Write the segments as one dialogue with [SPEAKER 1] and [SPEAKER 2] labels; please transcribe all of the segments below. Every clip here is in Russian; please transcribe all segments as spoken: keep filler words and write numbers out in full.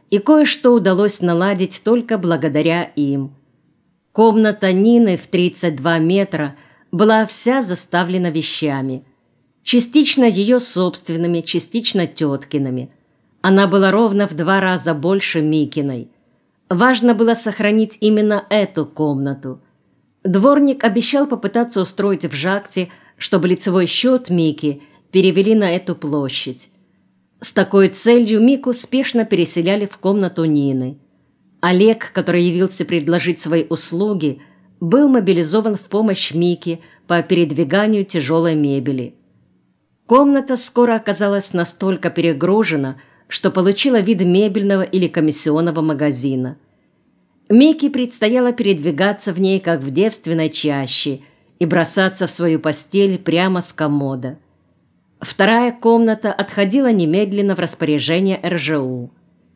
[SPEAKER 1] и кое-что удалось наладить только благодаря им. Комната Нины в тридцать два метра была вся заставлена вещами. Частично ее собственными, частично теткиными. Она была ровно в два раза больше Микиной. Важно было сохранить именно эту комнату. Дворник обещал попытаться устроить в Жакте, чтобы лицевой счет Мики перевели на эту площадь. С такой целью Мику спешно переселяли в комнату Нины. Олег, который явился предложить свои услуги, был мобилизован в помощь Мике по передвиганию тяжелой мебели. Комната скоро оказалась настолько перегружена, что получила вид мебельного или комиссионного магазина. Мике предстояло передвигаться в ней, как в девственной чаще, и бросаться в свою постель прямо с комода. Вторая комната отходила немедленно в распоряжение эр жэ у.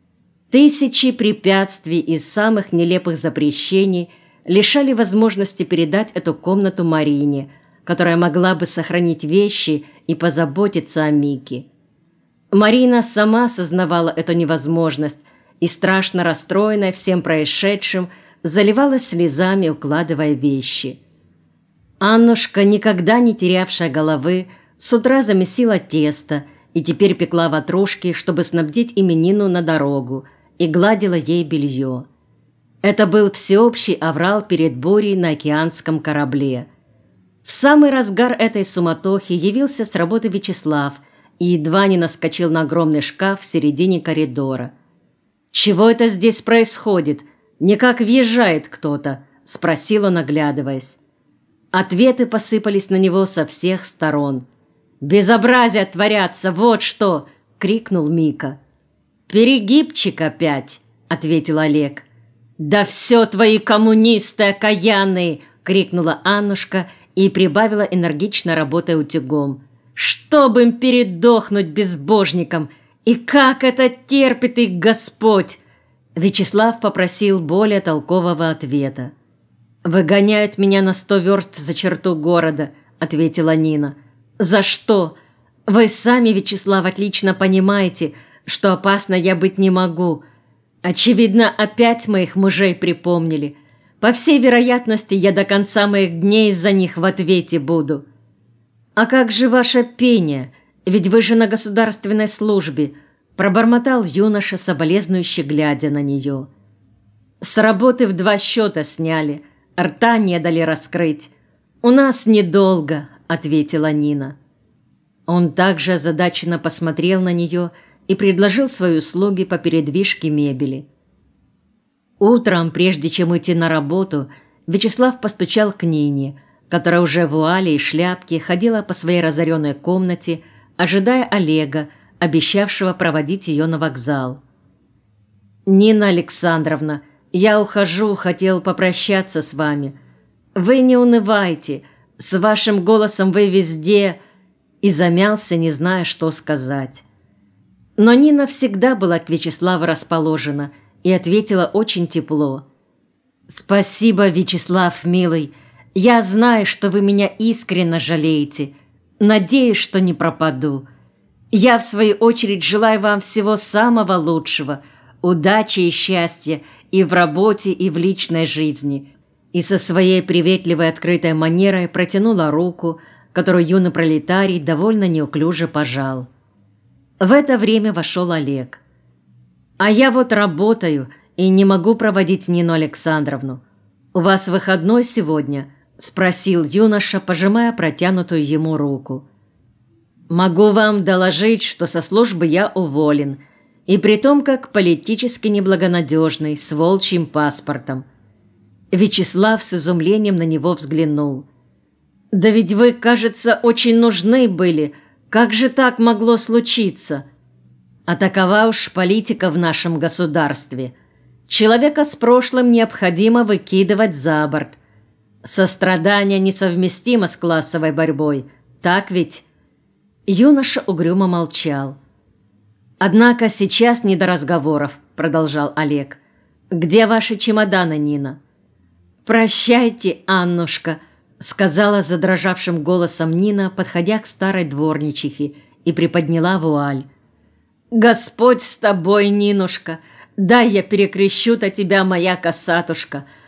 [SPEAKER 1] Тысячи препятствий и самых нелепых запрещений лишали возможности передать эту комнату Марине, которая могла бы сохранить вещи и позаботиться о Мике. Марина сама сознавала эту невозможность и, страшно расстроенная всем происшедшим, заливалась слезами, укладывая вещи. Аннушка, никогда не терявшая головы, с утра замесила тесто и теперь пекла ватрушки, чтобы снабдить именину на дорогу, и гладила ей белье. Это был всеобщий аврал перед бурей на океанском корабле. В самый разгар этой суматохи явился с работы Вячеслав и едва не наскочил на огромный шкаф в середине коридора. «Чего это здесь происходит? Никак въезжает кто-то?» – спросил он, оглядываясь. Ответы посыпались на него со всех сторон. «Безобразия творятся, вот что!» – крикнул Мика. «Перегибчик опять!» – ответил Олег. «Да все твои коммунисты окаянные!» – крикнула Аннушка и прибавила, энергично работая утюгом. «Чтоб им передохнуть безбожникам! И как это терпит их Господь!» Вячеслав попросил более толкового ответа. «Выгоняют меня на сто верст за черту города», — ответила Нина. «За что? Вы сами, Вячеслав, отлично понимаете, что опасно я быть не могу. Очевидно, опять моих мужей припомнили. По всей вероятности, я до конца моих дней из-за них в ответе буду». «А как же ваше пение? Ведь вы же на государственной службе», — пробормотал юноша, соболезнующе глядя на нее. «С работы в два счета сняли, рта не дали раскрыть. У нас недолго», — ответила Нина. Он также озадаченно посмотрел на нее и предложил свои услуги по передвижке мебели. Утром, прежде чем уйти на работу, Вячеслав постучал к Нине, которая уже в вуале и шляпке ходила по своей разоренной комнате, ожидая Олега, обещавшего проводить ее на вокзал. «Нина Александровна, я ухожу, хотел попрощаться с вами. Вы не унывайте, с вашим голосом вы везде...» И замялся, не зная, что сказать. Но Нина всегда была к Вячеславу расположена и ответила очень тепло. «Спасибо, Вячеслав, милый. Я знаю, что вы меня искренне жалеете. Надеюсь, что не пропаду. Я, в свою очередь, желаю вам всего самого лучшего, удачи и счастья и в работе, и в личной жизни». И со своей приветливой открытой манерой протянула руку, которую юный пролетарий довольно неуклюже пожал. В это время вошел Олег. «А я вот работаю и не могу проводить Нину Александровну. У вас выходной сегодня?» – спросил юноша, пожимая протянутую ему руку. «Могу вам доложить, что со службы я уволен, и притом как политически неблагонадежный, с волчьим паспортом». Вячеслав с изумлением на него взглянул. «Да ведь вы, кажется, очень нужны были. Как же так могло случиться?» «А такова уж политика в нашем государстве. Человека с прошлым необходимо выкидывать за борт. Сострадание несовместимо с классовой борьбой. Так ведь?» Юноша угрюмо молчал. «Однако сейчас не до разговоров», — продолжал Олег. «Где ваши чемоданы, Нина?» «Прощайте, Аннушка», — сказала задрожавшим голосом Нина, подходя к старой дворничихе, и приподняла вуаль. «Господь с тобой, Нинушка! дай я перекрещу-то тебя, моя косатушка,